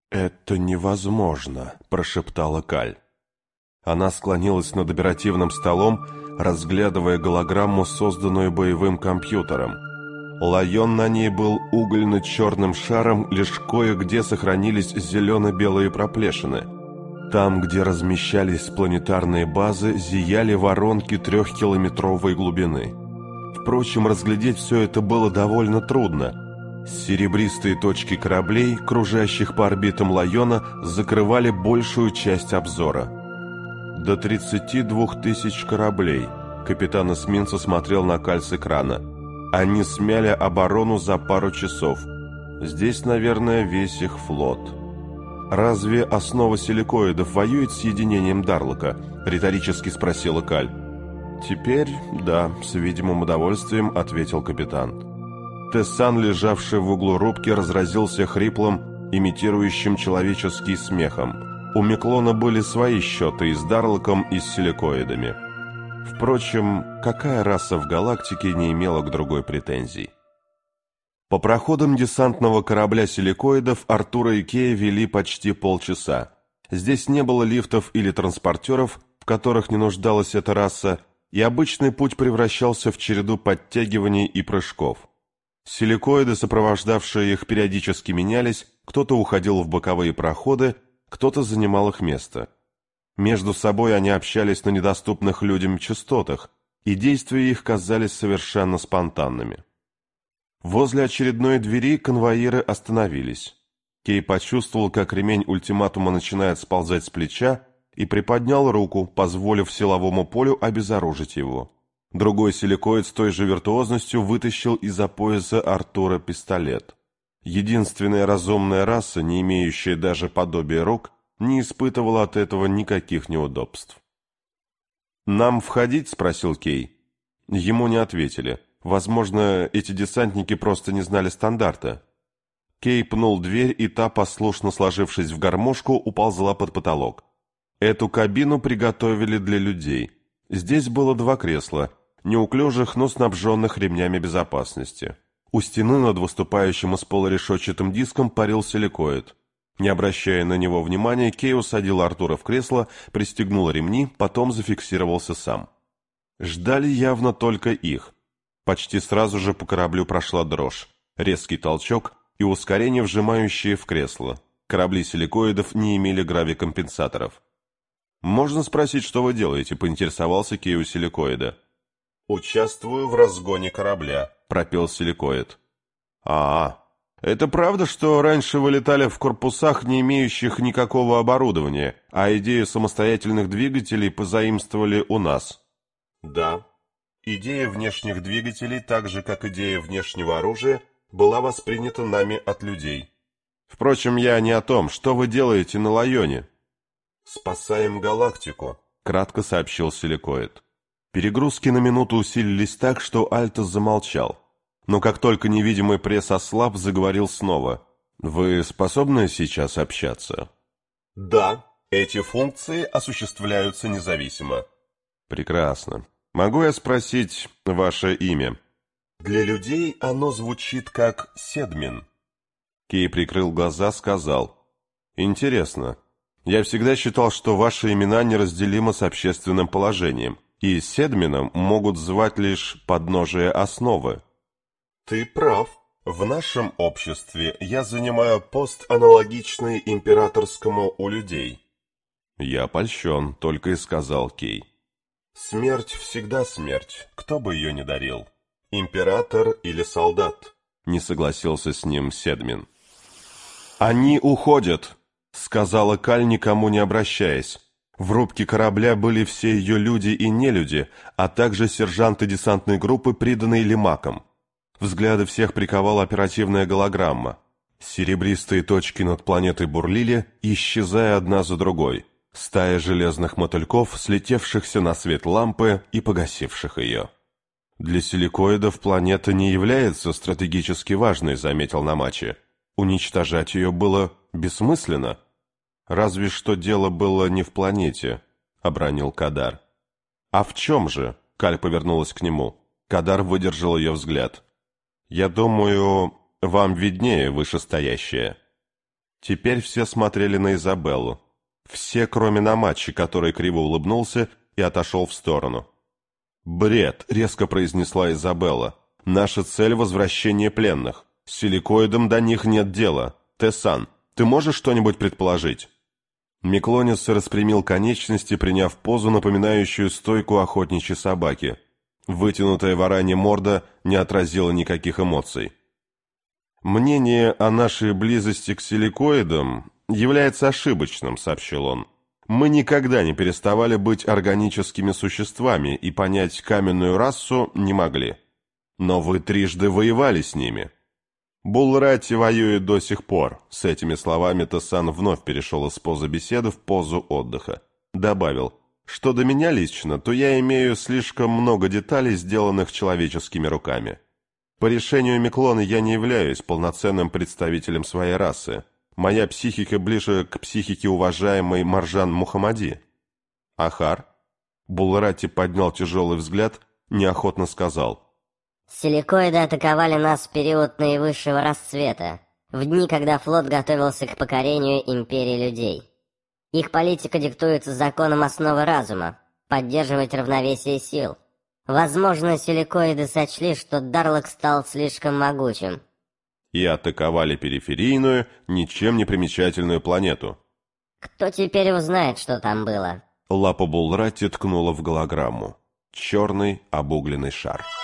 «Это невозможно», — прошептала Каль. Она склонилась над оперативным столом, разглядывая голограмму, созданную боевым компьютером. Лайон на ней был угольно-черным шаром, лишь кое-где сохранились зелено-белые проплешины. Там, где размещались планетарные базы, зияли воронки 3-километровой глубины. Впрочем, разглядеть все это было довольно трудно. Серебристые точки кораблей, кружащих по орбитам Лайона, закрывали большую часть обзора. До 32 тысяч кораблей. Капитан эсминца смотрел на Каль с экрана. Они смяли оборону за пару часов. Здесь, наверное, весь их флот. «Разве основа силикоидов воюет с единением Дарлока?» — риторически спросила Каль. «Теперь, да», — с видимым удовольствием ответил капитан. Тессан, лежавший в углу рубки, разразился хриплым, имитирующим человеческий смехом. У Миклона были свои счеты и с Дарлоком, и с силикоидами. Впрочем, какая раса в галактике не имела к другой претензий? По проходам десантного корабля силикоидов Артура и Кея вели почти полчаса. Здесь не было лифтов или транспортеров, в которых не нуждалась эта раса, и обычный путь превращался в череду подтягиваний и прыжков. Силикоиды, сопровождавшие их, периодически менялись, кто-то уходил в боковые проходы, кто-то занимал их место. Между собой они общались на недоступных людям частотах, и действия их казались совершенно спонтанными. Возле очередной двери конвоиры остановились. Кей почувствовал, как ремень ультиматума начинает сползать с плеча, и приподнял руку, позволив силовому полю обезоружить его. Другой силикоид с той же виртуозностью вытащил из-за пояса Артура пистолет. Единственная разумная раса, не имеющая даже подобия рук, не испытывала от этого никаких неудобств. «Нам входить?» — спросил Кей. Ему не ответили. Возможно, эти десантники просто не знали стандарта. Кей пнул дверь, и та, послушно сложившись в гармошку, уползла под потолок. Эту кабину приготовили для людей. Здесь было 2 кресла, неуклюжих, но снабженных ремнями безопасности. У стены над выступающим из пола решетчатым диском парил силикоид. Не обращая на него внимания, Кей усадил Артура в кресло, пристегнул ремни, потом зафиксировался сам. Ждали явно только их. Почти сразу же по кораблю прошла дрожь, резкий толчок и ускорение, вжимающее в кресло. Корабли силикоидов не имели гравикомпенсаторов. «Можно спросить, что вы делаете?» — поинтересовался Кей у силикоида. «Участвую в разгоне корабля», — пропел силикоид. Это правда, что раньше вы летали в корпусах, не имеющих никакого оборудования, а идею самостоятельных двигателей позаимствовали у нас?» «Да. Идея внешних двигателей, так же как идея внешнего оружия, была воспринята нами от людей. Впрочем, я не о том, что вы делаете на Лайоне». «Спасаем галактику», — кратко сообщил силикоид. Перегрузки на минуту усилились так, что Альтос замолчал. Но как только невидимый пресс ослаб, заговорил снова. «Вы способны сейчас общаться?» «Да, эти функции осуществляются независимо». «Прекрасно. Могу я спросить ваше имя?» «Для людей оно звучит как Седмин». Кей прикрыл глаза, сказал. «Интересно. Я всегда считал, что ваши имена неразделимы с общественным положением, и Седмином могут звать лишь подножие основы». «Ты прав. В нашем обществе я занимаю пост, аналогичный императорскому у людей». «Я польщен», — только и сказал Кей. «Смерть всегда смерть, кто бы ее ни дарил. Император или солдат», — не согласился с ним Седмин. «Они уходят», — сказала Каль, никому не обращаясь. В рубке корабля были все ее люди и нелюди, а также сержанты десантной группы, приданные Лимаком. Взгляды всех приковала оперативная голограмма. Серебристые точки над планетой бурлили, исчезая одна за другой. Стая железных мотыльков, слетевшихся на свет лампы и погасивших ее. «Для силикоидов планета не является стратегически важной», — заметил Намачи. «Уничтожать ее было бессмысленно». «Разве что дело было не в планете», — обронил Кадар. «А в чем же?» — Каль повернулась к нему. Кадар выдержал ее взгляд. «Я думаю, вам виднее, вышестоящее». Теперь все смотрели на Изабеллу. Все, кроме Намачи, который криво улыбнулся и отошел в сторону. «Бред!» — резко произнесла Изабелла. «Наша цель — возвращение пленных. С силикоидом до них нет дела. Тессан, ты можешь что-нибудь предположить?» Миклонис распрямил конечности, приняв позу, напоминающую стойку охотничьей собаки. Вытянутая варанья морда не отразила никаких эмоций. «Мнение о нашей близости к силикоидам является ошибочным», — сообщил он. «Мы никогда не переставали быть органическими существами и понять каменную расу не могли. Но вы трижды воевали с ними». «Булрати воюет до сих пор», — с этими словами Тессан вновь перешел из позы беседы в позу отдыха. Добавил, что до меня лично, то я имею слишком много деталей, сделанных человеческими руками. По решению Миклона я не являюсь полноценным представителем своей расы. Моя психика ближе к психике уважаемой Маржан Мухаммади. Ахар? Булрати поднял тяжелый взгляд, неохотно сказал. Силикоиды атаковали нас в период наивысшего расцвета, в дни, когда флот готовился к покорению империи людей. Их политика диктуется законом основы разума, поддерживать равновесие сил. Возможно, силикоиды сочли, что Дарлок стал слишком могучим. И атаковали периферийную, ничем не примечательную планету. Кто теперь узнает, что там было? Лапа Булрати ткнула в голограмму. Черный обугленный шар.